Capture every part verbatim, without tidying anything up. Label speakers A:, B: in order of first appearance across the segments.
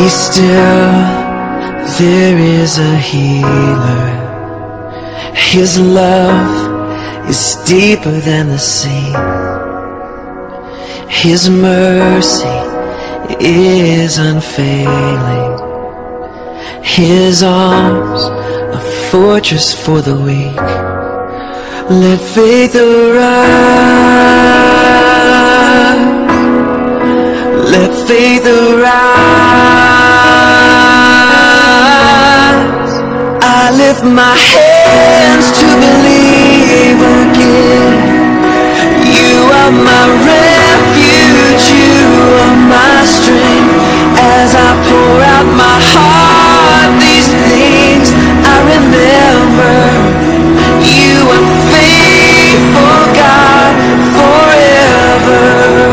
A: Be still, there is a healer. His love is deeper than the sea. His mercy is unfailing. His arms a fortress for the weak. Let faith arise. Let faith arise. I lift my hands to believe again. You are my refuge, you are my strength. As I pour out my heart, these things I remember. You are faithful, God, forever.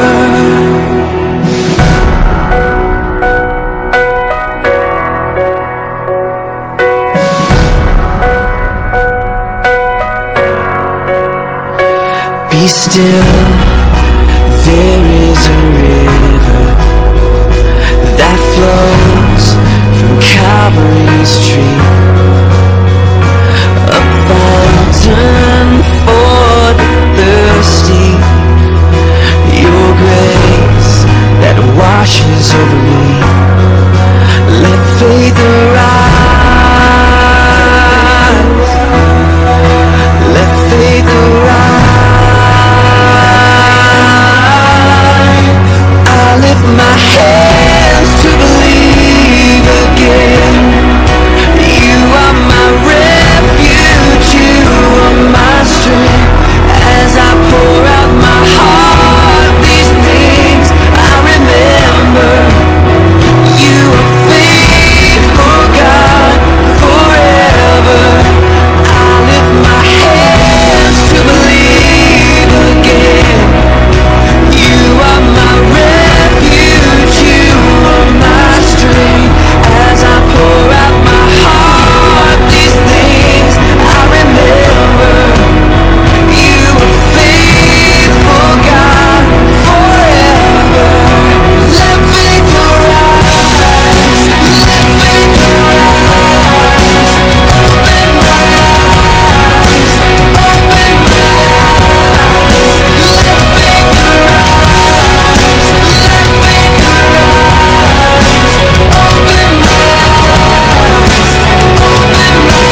A: Be still, there is a river that flows from Calvary's tree, a fountain for the thirsty. Your grace that washes over me. Let faith arise. Let faith arise. I lift my hands to believe again. You are my refuge, you are my strength. As I pour out my heart, these things I remember. You are faithful, God, forever. I lift my hands to believe again. You are my refuge, you are my strength. As I pour out my heart, these things I remember. You are faithful, God, forever. Let faith arise. Let faith arise. Open my eyes. Open my eyes. Let faith arise. Let faith arise. Open my eyes. Open my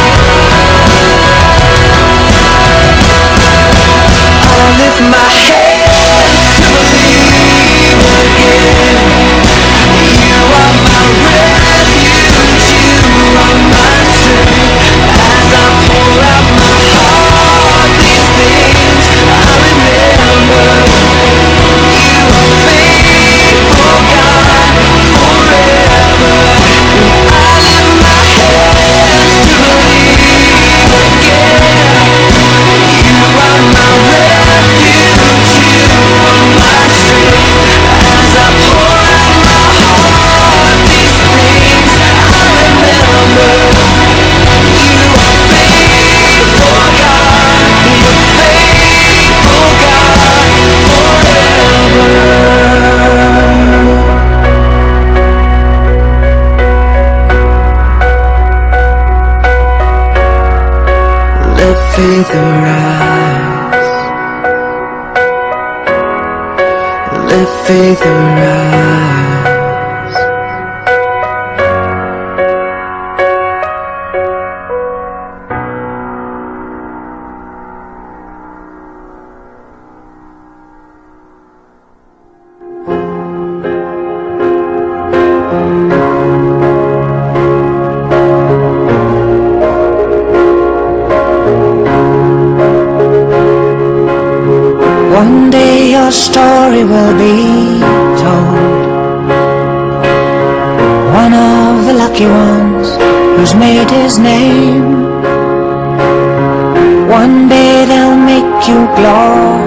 A: eyes. I lift my hands to believe again. You are my refuge, you are my strength. As I pour out my heart, these things I remember. You are faithful, God, forever. I lift my hands to believe again. You are my refuge, you are my strength. As I pour out my heart, these things I remember. You are faithful, God, you're faithful, God, forever. Let faith arise. Let faith arise. One day your story will be told. One of the lucky ones who's made his name. One day they'll make you glorious.